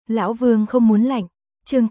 Lão Vương không muốn lạnh. Chương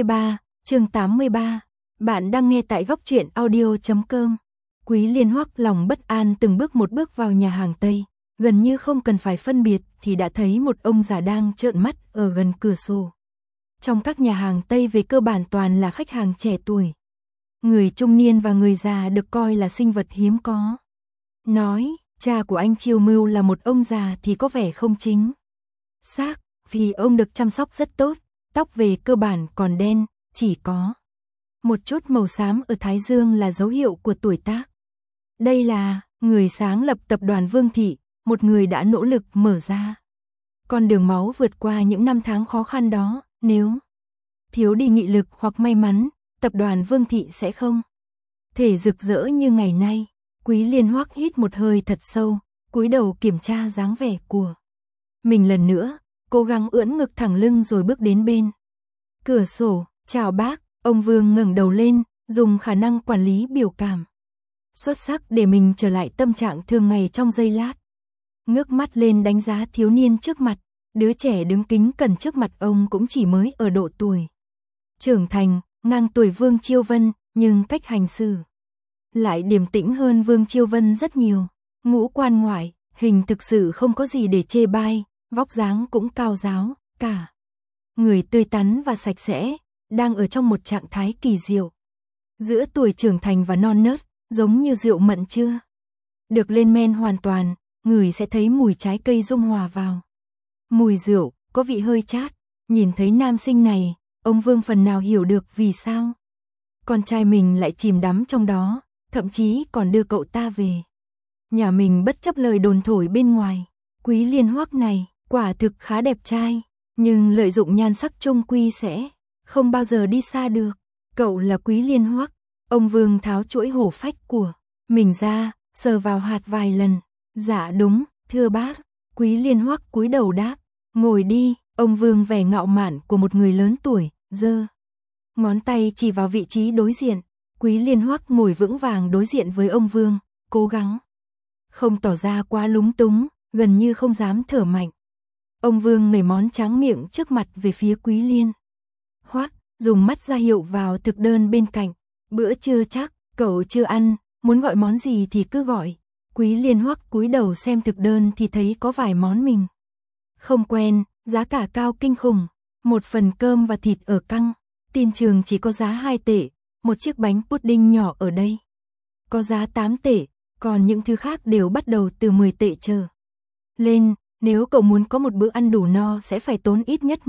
83. Bạn đang nghe tại góc truyện audio.com. Quý Liên Hoắc lòng bất an từng bước một bước vào nhà hàng Tây, gần như không cần phải phân biệt thì đã thấy một ông già đang trợn mắt ở gần cửa sổ. Trong các nhà hàng Tây về cơ bản toàn là khách hàng trẻ tuổi. Người trung niên và người già được coi là sinh vật hiếm có. Nói, cha của anh Chiêu Mưu là một ông già thì có vẻ không chính xác, vì ông được chăm sóc rất tốt, tóc về cơ bản còn đen, chỉ có một chút màu xám ở thái dương là dấu hiệu của tuổi tác. Đây là người sáng lập tập đoàn Vương Thị, một người đã nỗ lực mở ra con đường máu vượt qua những năm tháng khó khăn đó. Nếu thiếu đi nghị lực hoặc may mắn, tập đoàn Vương Thị sẽ không thể rực rỡ như ngày nay. Quý Liên Hoắc hít một hơi thật sâu, cúi đầu kiểm tra dáng vẻ của mình lần nữa, cố gắng ưỡn ngực thẳng lưng rồi bước đến bên cửa sổ. Chào bác. Ông Vương ngẩng đầu lên, dùng khả năng quản lý biểu cảm xuất sắc để mình trở lại tâm trạng thường ngày trong giây lát. Ngước mắt lên đánh giá thiếu niên trước mặt, đứa trẻ đứng kính cẩn trước mặt ông cũng chỉ mới ở độ tuổi trưởng thành, ngang tuổi Vương Chiêu Vân, nhưng cách hành xử lại điềm tĩnh hơn Vương Chiêu Vân rất nhiều. Ngũ quan ngoại, hình thực sự không có gì để chê bai, vóc dáng cũng cao ráo, cả người tươi tắn và sạch sẽ, đang ở trong một trạng thái kỳ diệu. Giữa tuổi trưởng thành và non nớt, giống như rượu mận chưa được lên men hoàn toàn, người sẽ thấy mùi trái cây dung hòa vào mùi rượu, có vị hơi chát. Nhìn thấy nam sinh này, ông Vương phần nào hiểu được vì sao con trai mình lại chìm đắm trong đó, thậm chí còn đưa cậu ta về nhà mình bất chấp lời đồn thổi bên ngoài. Quý Liên Hoắc này quả thực khá đẹp trai, nhưng lợi dụng nhan sắc chung quy sẽ không bao giờ đi xa được. Cậu là Quý Liên Hoắc. Ông Vương tháo chuỗi hổ phách của mình ra, sờ vào hạt vài lần. Dạ đúng, thưa bác. Quý Liên Hoắc cúi đầu đáp. Ngồi đi. Ông Vương vẻ ngạo mạn của một người lớn tuổi, giơ ngón tay chỉ vào vị trí đối diện. Quý Liên Hoắc ngồi vững vàng đối diện với ông Vương, cố gắng không tỏ ra quá lúng túng, gần như không dám thở mạnh. Ông Vương nảy món tráng miệng trước mặt về phía Quý Liên Hoắc, dùng mắt ra hiệu vào thực đơn bên cạnh. Bữa trưa chắc cậu chưa ăn, muốn gọi món gì thì cứ gọi. Quý Liên Hoắc cúi đầu xem thực đơn thì thấy có vài món mình không quen, giá cả cao kinh khủng. Một phần cơm và thịt ở căng tin trường chỉ có giá 2 tệ, một chiếc bánh pudding nhỏ ở đây có giá 8 tệ, còn những thứ khác đều bắt đầu từ 10 tệ trở lên. Nếu cậu muốn có một bữa ăn đủ no sẽ phải tốn ít nhất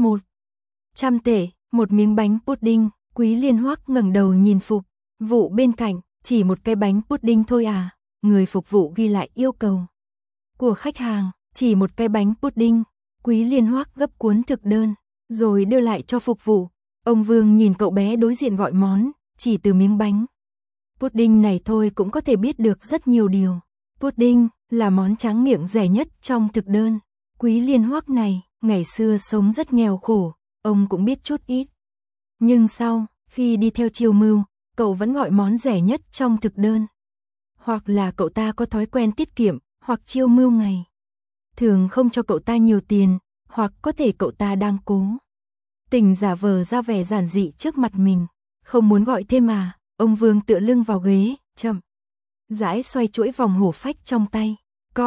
100 tệ, một miếng bánh pudding. Quý Liên Hoắc ngẩng đầu nhìn phục vụ bên cạnh, chỉ một cái bánh pudding thôi à? Người phục vụ ghi lại yêu cầu của khách hàng, chỉ một cái bánh pudding. Quý Liên Hoắc gấp cuốn thực đơn, rồi đưa lại cho phục vụ. Ông Vương nhìn cậu bé đối diện gọi món, chỉ từ miếng bánh pudding này thôi cũng có thể biết được rất nhiều điều. Pudding là món tráng miệng rẻ nhất trong thực đơn. Quý Liên Hoắc này, ngày xưa sống rất nghèo khổ, ông cũng biết chút ít. Nhưng sau, khi đi theo Chiêu Mưu, cậu vẫn gọi món rẻ nhất trong thực đơn. Hoặc là cậu ta có thói quen tiết kiệm, hoặc Chiêu Mưu ngày thường không cho cậu ta nhiều tiền, hoặc có thể cậu ta đang cố tình giả vờ ra vẻ giản dị trước mặt mình. Không muốn gọi thêm à? Ông Vương tựa lưng vào ghế, chậm rãi xoay chuỗi vòng hổ phách trong tay.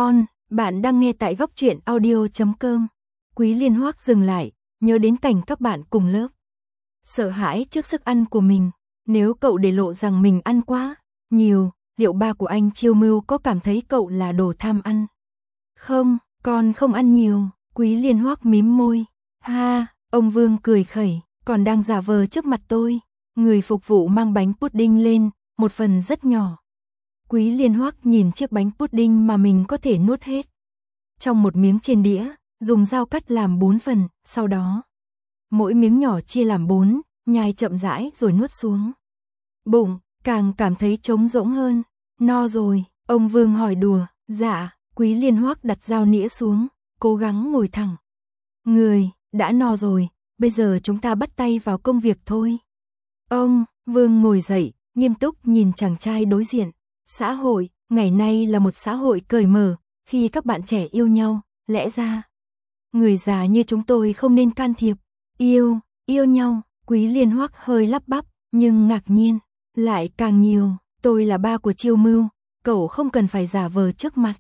Bạn đang nghe tại góc truyện audio.com. Quý Liên Hoắc dừng lại, nhớ đến cảnh các bạn cùng lớp sợ hãi trước sức ăn của mình. Nếu cậu để lộ rằng mình ăn quá nhiều, liệu ba của anh Chiêu Mưu có cảm thấy cậu là đồ tham ăn không? Con không ăn nhiều. Quý Liên Hoắc mím môi. Ha, ông Vương cười khẩy, còn đang giả vờ trước mặt tôi. Người phục vụ mang bánh pudding lên, một phần rất nhỏ. Quý Liên Hoắc nhìn chiếc bánh pudding mà mình có thể nuốt hết trong một miếng trên đĩa, dùng dao cắt làm 4 phần, sau đó mỗi miếng nhỏ chia làm 4, nhai chậm rãi rồi nuốt xuống bụng, càng cảm thấy trống rỗng hơn. No rồi? Ông Vương hỏi đùa. Dạ. Quý Liên Hoắc đặt dao nĩa xuống, cố gắng ngồi thẳng người. Đã no rồi, bây giờ chúng ta bắt tay vào công việc thôi. Ông Vương ngồi dậy, nghiêm túc nhìn chàng trai đối diện. Xã hội, ngày nay là một xã hội cởi mở, khi các bạn trẻ yêu nhau, lẽ ra người già như chúng tôi không nên can thiệp. Yêu nhau, Quý Liên Hoắc hơi lắp bắp, nhưng ngạc nhiên, lại càng nhiều, tôi là ba của Chiêu Mưu, cậu không cần phải giả vờ trước mặt.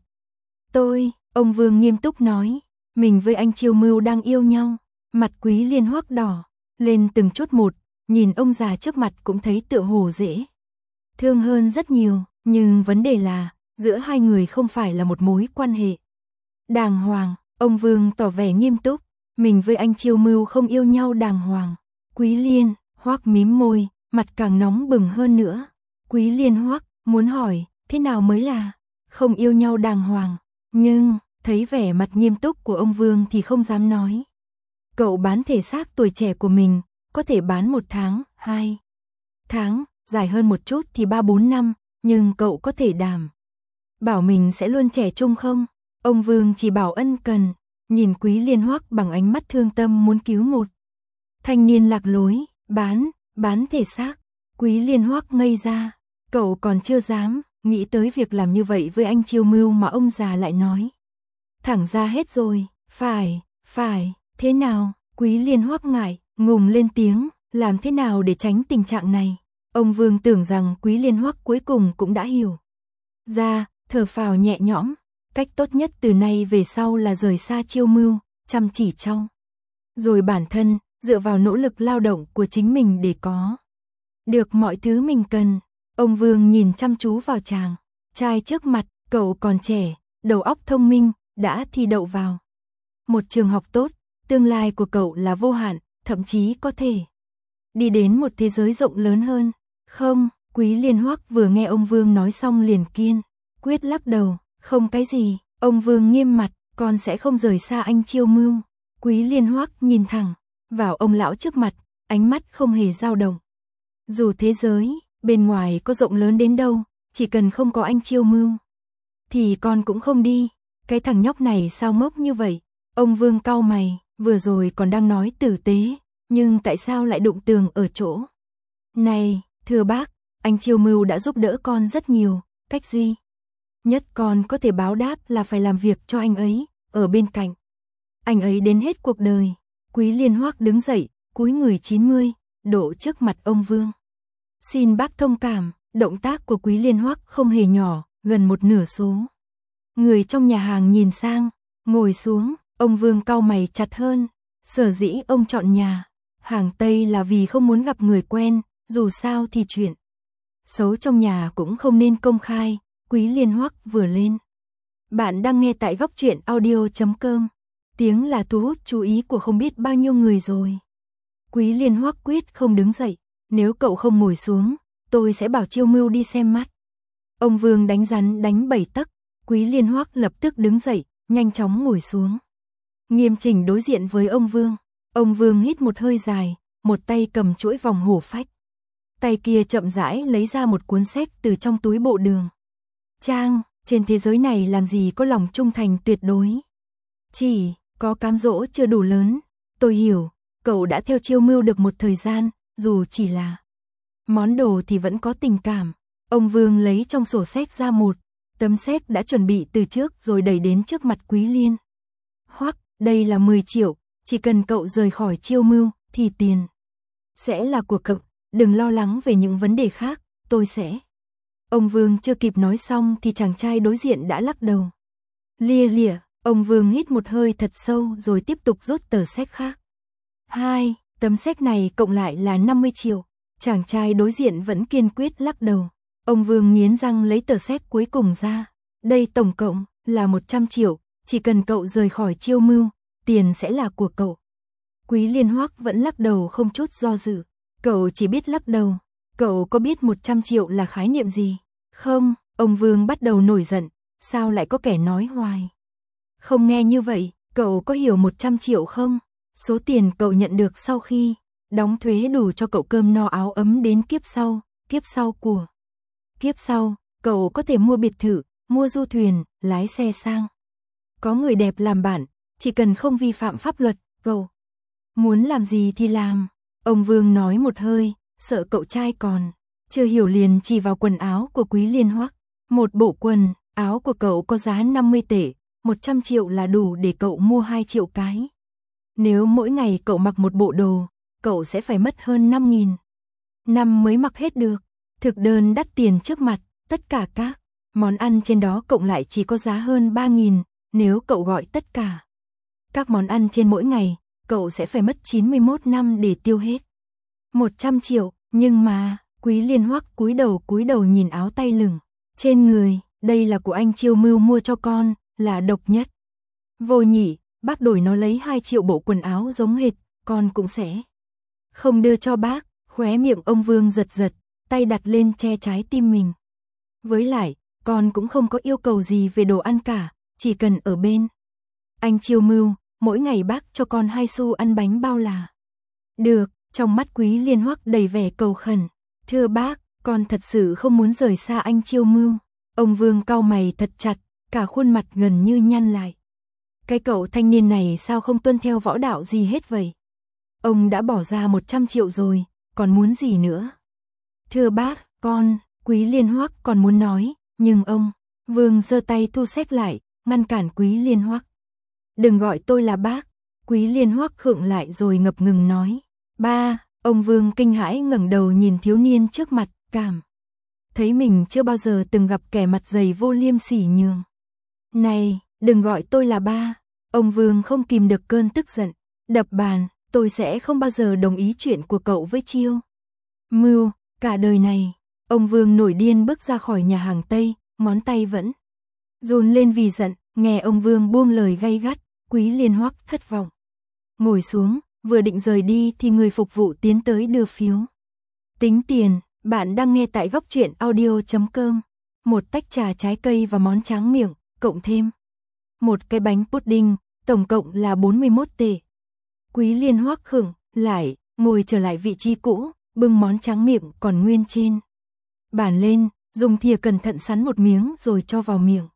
Ông Vương nghiêm túc nói, mình với anh Chiêu Mưu đang yêu nhau, mặt Quý Liên Hoắc đỏ lên từng chút một, nhìn ông già trước mặt cũng thấy tựa hồ dễ thương hơn rất nhiều, nhưng vấn đề là, giữa hai người không phải là một mối quan hệ đàng hoàng. Ông Vương tỏ vẻ nghiêm túc, mình với anh Chiêu Mưu không yêu nhau đàng hoàng. Quý Liên Hoắc mím môi, mặt càng nóng bừng hơn nữa. Quý Liên Hoắc muốn hỏi, thế nào mới là không yêu nhau đàng hoàng, nhưng thấy vẻ mặt nghiêm túc của ông Vương thì không dám nói. Cậu bán thể xác tuổi trẻ của mình, có thể bán 1 tháng, 2 tháng, dài hơn một chút thì 3-4 năm, nhưng cậu có thể đảm bảo mình sẽ luôn trẻ trung không? Ông Vương chỉ bảo ân cần, nhìn Quý Liên Hoắc bằng ánh mắt thương tâm muốn cứu một thanh niên lạc lối. Bán thể xác. Quý Liên Hoắc ngây ra, cậu còn chưa dám nghĩ tới việc làm như vậy với anh Chiêu Mưu mà ông già lại nói thẳng ra hết rồi. Phải, thế nào? Quý Liên Hoắc ngại ngùng lên tiếng, làm thế nào để tránh tình trạng này? Ông Vương tưởng rằng Quý Liên Hoắc cuối cùng cũng đã hiểu ra, thở phào nhẹ nhõm, cách tốt nhất từ nay về sau là rời xa Chiêu Mưu, chăm chỉ trau rồi bản thân, dựa vào nỗ lực lao động của chính mình để có được mọi thứ mình cần. Ông Vương nhìn chăm chú vào chàng trai trước mặt, cậu còn trẻ, đầu óc thông minh, đã thi đậu vào một trường học tốt, tương lai của cậu là vô hạn, thậm chí có thể đi đến một thế giới rộng lớn hơn. Không, Quý Liên Hoắc vừa nghe ông Vương nói xong liền kiên quyết lắc đầu, không cái gì. Ông Vương nghiêm mặt, con sẽ không rời xa anh Chiêu Mưu. Quý Liên Hoắc nhìn thẳng vào ông lão trước mặt, ánh mắt không hề dao động. Dù thế giới bên ngoài có rộng lớn đến đâu, chỉ cần không có anh Chiêu Mưu thì con cũng không đi. Cái thằng nhóc này sao ngốc như vậy? Ông Vương cau mày, vừa rồi còn đang nói tử tế, nhưng tại sao lại đụng tường ở chỗ này? Thưa bác, anh Chiêu Mưu đã giúp đỡ con rất nhiều, cách duy nhất con có thể báo đáp là phải làm việc cho anh ấy, ở bên cạnh anh ấy đến hết cuộc đời. Quý Liên Hoắc đứng dậy, cúi người 90 độ trước mặt ông Vương. Xin bác thông cảm. Động tác của Quý Liên Hoắc không hề nhỏ, gần một nửa số người trong nhà hàng nhìn sang, ngồi xuống. Ông Vương cau mày chặt hơn, sở dĩ ông chọn nhà hàng Tây là vì không muốn gặp người quen, dù sao thì chuyện xấu trong nhà cũng không nên công khai. Quý Liên Hoắc vừa lên. Bạn đang nghe tại góc truyện audio.com. Tiếng là thu hút chú ý của không biết bao nhiêu người rồi. Quý Liên Hoắc quyết không đứng dậy, nếu cậu không ngồi xuống, tôi sẽ bảo Chiêu Mưu đi xem mắt. Ông Vương đánh rắn đánh 7 tấc. Quý Liên Hoắc lập tức đứng dậy, nhanh chóng ngồi xuống, nghiêm chỉnh đối diện với ông Vương. Ông Vương hít một hơi dài, một tay cầm chuỗi vòng hổ phách, tay kia chậm rãi lấy ra một cuốn sách từ trong túi bộ đường. Trang, trên thế giới này làm gì có lòng trung thành tuyệt đối, chỉ có cám dỗ chưa đủ lớn. Tôi hiểu, cậu đã theo Chiêu Mưu được một thời gian, dù chỉ là món đồ thì vẫn có tình cảm. Ông Vương lấy trong sổ sách ra một tấm séc đã chuẩn bị từ trước rồi đẩy đến trước mặt Quý Liên Hoắc. Đây là 10 triệu, chỉ cần cậu rời khỏi Chiêu Mưu thì tiền sẽ là của cậu, đừng lo lắng về những vấn đề khác, tôi sẽ. Ông Vương chưa kịp nói xong thì chàng trai đối diện đã lắc đầu. Lia lịa, ông Vương hít một hơi thật sâu rồi tiếp tục rút tờ séc khác. Tấm séc này cộng lại là 50 triệu. Chàng trai đối diện vẫn kiên quyết lắc đầu. Ông Vương nghiến răng lấy tờ séc cuối cùng ra. Đây tổng cộng là 100 triệu, chỉ cần cậu rời khỏi Chiêu Mưu, tiền sẽ là của cậu. Quý Liên Hoắc vẫn lắc đầu không chút do dự. Cậu chỉ biết lắc đầu. Cậu có biết 100 triệu là khái niệm gì? Không, ông Vương bắt đầu nổi giận. Sao lại có kẻ nói hoài không nghe như vậy? Cậu có hiểu 100 triệu không? Số tiền cậu nhận được sau khi đóng thuế đủ cho cậu cơm no áo ấm đến kiếp sau của kiếp sau, cậu có thể mua biệt thự, mua du thuyền, lái xe sang, có người đẹp làm bạn, chỉ cần không vi phạm pháp luật, cậu muốn làm gì thì làm. Ông Vương nói một hơi, sợ cậu trai còn chưa hiểu liền chỉ vào quần áo của Quý Liên Hoắc. Một bộ quần áo của cậu có giá 50 tệ, 100 triệu là đủ để cậu mua 2 triệu cái. Nếu mỗi ngày cậu mặc một bộ đồ, cậu sẽ phải mất hơn 5.000 năm mới mặc hết được. Thực đơn đắt tiền trước mặt, tất cả các món ăn trên đó cộng lại chỉ có giá hơn 3.000, nếu cậu gọi tất cả các món ăn trên mỗi ngày, cậu sẽ phải mất 91 năm để tiêu hết 100 triệu, nhưng mà, Quý Liên Hoắc cúi đầu nhìn áo tay lửng trên người, đây là của anh Chiêu Mưu mua cho con, là độc nhất vô nhị, bác đổi nó lấy 2 triệu bộ quần áo giống hệt, con cũng sẽ không đưa cho bác. Khóe miệng ông Vương giật giật, tay đặt lên che trái tim mình. Với lại, con cũng không có yêu cầu gì về đồ ăn cả, chỉ cần ở bên anh Chiêu Mưu, mỗi ngày bác cho con 2 xu ăn bánh bao là được. Trong mắt Quý Liên Hoắc đầy vẻ cầu khẩn. Thưa bác, con thật sự không muốn rời xa anh Chiêu Mưu. Ông Vương cau mày thật chặt, cả khuôn mặt gần như nhăn lại. Cái cậu thanh niên này sao không tuân theo võ đạo gì hết vậy? Ông đã bỏ ra 100 triệu rồi, còn muốn gì nữa? Thưa bác, con, Quý Liên Hoắc còn muốn nói, nhưng ông Vương giơ tay thu xếp lại, ngăn cản Quý Liên Hoắc. Đừng gọi tôi là bác. Quý Liên Hoắc khựng lại rồi ngập ngừng nói. Ba, ông Vương kinh hãi ngẩng đầu nhìn thiếu niên trước mặt, cảm thấy mình chưa bao giờ từng gặp kẻ mặt dày vô liêm sỉ nhường. Này, đừng gọi tôi là ba. Ông Vương không kìm được cơn tức giận, đập bàn, tôi sẽ không bao giờ đồng ý chuyện của cậu với Chiêu Mưu, cả đời này. Ông Vương nổi điên bước ra khỏi nhà hàng Tây, ngón tay vẫn run lên vì giận, nghe ông Vương buông lời gay gắt, Quý Liên Hoắc thất vọng. Ngồi xuống, vừa định rời đi thì người phục vụ tiến tới đưa phiếu tính tiền. Bạn đang nghe tại góc truyện audio.com. Một tách trà trái cây và món tráng miệng, cộng thêm một cái bánh pudding, tổng cộng là 41 tệ. Quý Liên Hoắc khựng lại, ngồi trở lại vị trí cũ, bưng món tráng miệng còn nguyên trên bàn lên, dùng thìa cẩn thận sắn một miếng rồi cho vào miệng.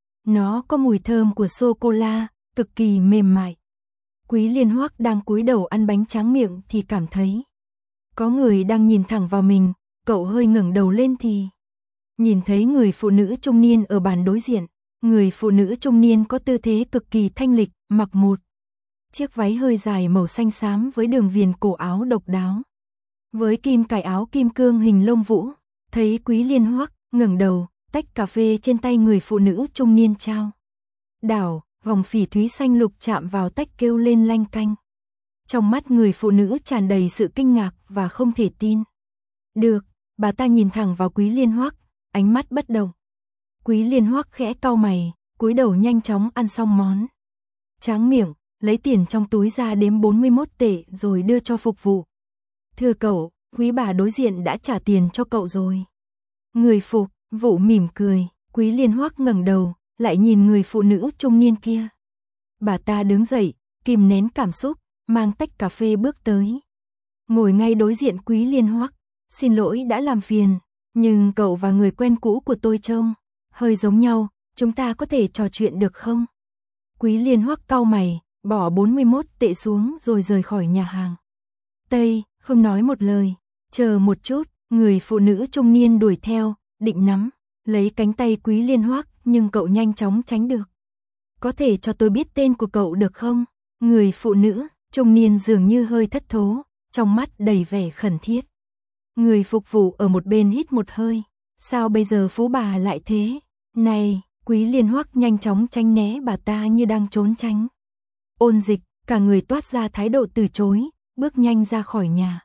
Nó có mùi thơm của sô-cô-la, cực kỳ mềm mại. Quý Liên Hoắc đang cúi đầu ăn bánh tráng miệng thì cảm thấy có người đang nhìn thẳng vào mình, cậu hơi ngẩng đầu lên thì nhìn thấy người phụ nữ trung niên ở bàn đối diện. Người phụ nữ trung niên có tư thế cực kỳ thanh lịch, mặc một chiếc váy hơi dài màu xanh xám với đường viền cổ áo độc đáo, với kim cài áo kim cương hình lông vũ. Thấy Quý Liên Hoắc ngẩng đầu, tách cà phê trên tay người phụ nữ trung niên trao đảo, vòng phỉ thúy xanh lục chạm vào tách kêu lên lanh canh. Trong mắt người phụ nữ tràn đầy sự kinh ngạc và không thể tin được, bà ta nhìn thẳng vào Quý Liên Hoắc, ánh mắt bất động. Quý Liên Hoắc khẽ cau mày, cúi đầu nhanh chóng ăn xong món tráng miệng, lấy tiền trong túi ra đếm 41 tệ rồi đưa cho phục vụ. Thưa cậu, quý bà đối diện đã trả tiền cho cậu rồi. Người phục vụ mỉm cười. Quý Liên Hoắc ngẩng đầu, lại nhìn người phụ nữ trung niên kia. Bà ta đứng dậy, kìm nén cảm xúc, mang tách cà phê bước tới, ngồi ngay đối diện Quý Liên Hoắc. Xin lỗi đã làm phiền, nhưng cậu và người quen cũ của tôi trông hơi giống nhau, chúng ta có thể trò chuyện được không? Quý Liên Hoắc cau mày, bỏ 41 tệ xuống rồi rời khỏi nhà hàng Tây, không nói một lời. Chờ một chút, người phụ nữ trung niên đuổi theo, định nắm lấy cánh tay Quý Liên Hoắc, nhưng cậu nhanh chóng tránh được. Có thể cho tôi biết tên của cậu được không? Người phụ nữ trung niên dường như hơi thất thố, trong mắt đầy vẻ khẩn thiết. Người phục vụ ở một bên hít một hơi. Sao bây giờ phú bà lại thế? Này, Quý Liên Hoắc nhanh chóng tránh né bà ta như đang trốn tránh ôn dịch, cả người toát ra thái độ từ chối, bước nhanh ra khỏi nhà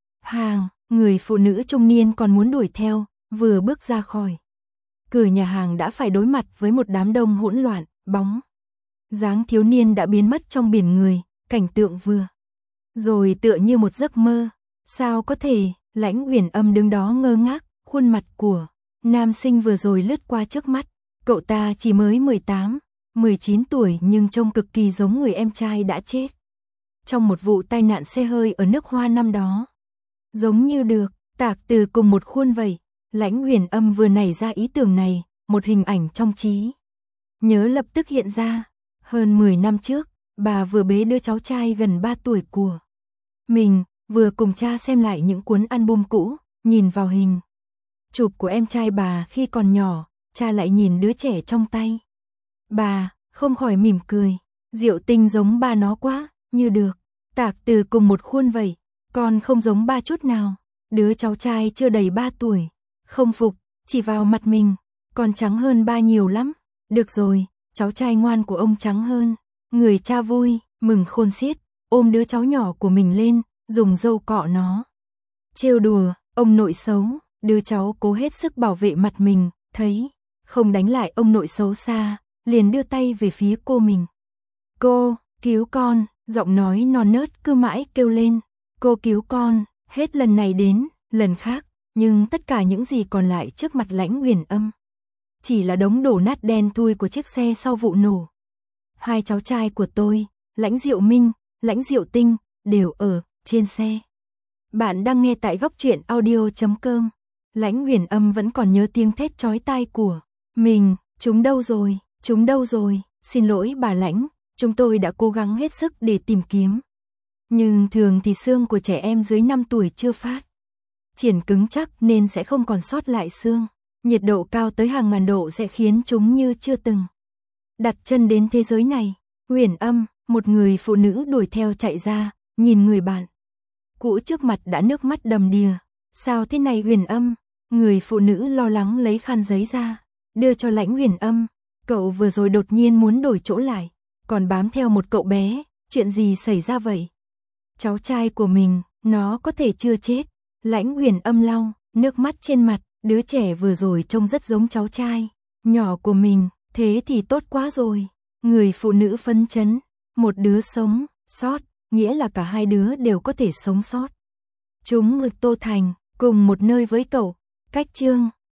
hàng. Người phụ nữ trung niên còn muốn đuổi theo, vừa bước ra khỏi cửa nhà hàng đã phải đối mặt với một đám đông hỗn loạn, bóng dáng thiếu niên đã biến mất trong biển người, cảnh tượng vừa rồi tựa như một giấc mơ. Sao có thể? Lãnh Uyển Âm đứng đó ngơ ngác, khuôn mặt của nam sinh vừa rồi lướt qua trước mắt. Cậu ta chỉ mới 18, 19 tuổi nhưng trông cực kỳ giống người em trai đã chết trong một vụ tai nạn xe hơi ở nước Hoa năm đó. Giống như được tạc từ cùng một khuôn vậy. Lãnh Uyển Âm vừa nảy ra ý tưởng này, một hình ảnh trong trí nhớ lập tức hiện ra. Hơn 10 năm trước, bà vừa bế đứa cháu trai gần 3 tuổi của mình, vừa cùng cha xem lại những cuốn album cũ, nhìn vào hình chụp của em trai bà khi còn nhỏ, cha lại nhìn đứa trẻ trong tay bà, không khỏi mỉm cười. Diệu Tinh giống ba nó quá, như được, tạc từ cùng một khuôn vậy, con không giống ba chút nào. Đứa cháu trai chưa đầy 3 tuổi, không phục, chỉ vào mặt mình, con trắng hơn ba nhiều lắm. Được rồi, cháu trai ngoan của ông trắng hơn. Người cha vui, mừng khôn xiết, ôm đứa cháu nhỏ của mình lên, dùng dâu cọ nó. Trêu đùa, ông nội xấu, đứa cháu cố hết sức bảo vệ mặt mình, thấy không đánh lại ông nội xấu xa, liền đưa tay về phía cô mình. Cô, cứu con, giọng nói non nớt cứ mãi kêu lên. Cô cứu con, hết lần này đến, lần khác, nhưng tất cả những gì còn lại trước mặt Lãnh Uyển Âm chỉ là đống đổ nát đen thui của chiếc xe sau vụ nổ. Hai cháu trai của tôi, Lãnh Diệu Minh, Lãnh Diệu Tinh, đều ở trên xe. Bạn đang nghe tại góc truyện audio.com. Lãnh Uyển Âm vẫn còn nhớ tiếng thét chói tai của mình. Chúng đâu rồi, chúng đâu rồi, xin lỗi bà Lãnh, chúng tôi đã cố gắng hết sức để tìm kiếm. Nhưng thường thì xương của trẻ em dưới 5 tuổi chưa phát triển cứng chắc nên sẽ không còn sót lại xương. Nhiệt độ cao tới hàng ngàn độ sẽ khiến chúng như chưa từng đặt chân đến thế giới này. Uyển Âm, một người phụ nữ đuổi theo chạy ra, nhìn người bạn cũ trước mặt đã nước mắt đầm đìa. Sao thế này Uyển Âm? Người phụ nữ lo lắng lấy khăn giấy ra, đưa cho Lãnh Uyển Âm. Cậu vừa rồi đột nhiên muốn đổi chỗ lại, còn bám theo một cậu bé, chuyện gì xảy ra vậy? Cháu trai của mình, nó có thể chưa chết. Lãnh Uyển Âm lau nước mắt trên mặt, đứa trẻ vừa rồi trông rất giống cháu trai nhỏ của mình, thế thì tốt quá rồi. Người phụ nữ phấn chấn, một đứa sống sót, nghĩa là cả hai đứa đều có thể sống sót. Chúng ở Tô Thành, cùng một nơi với cậu, cách Chương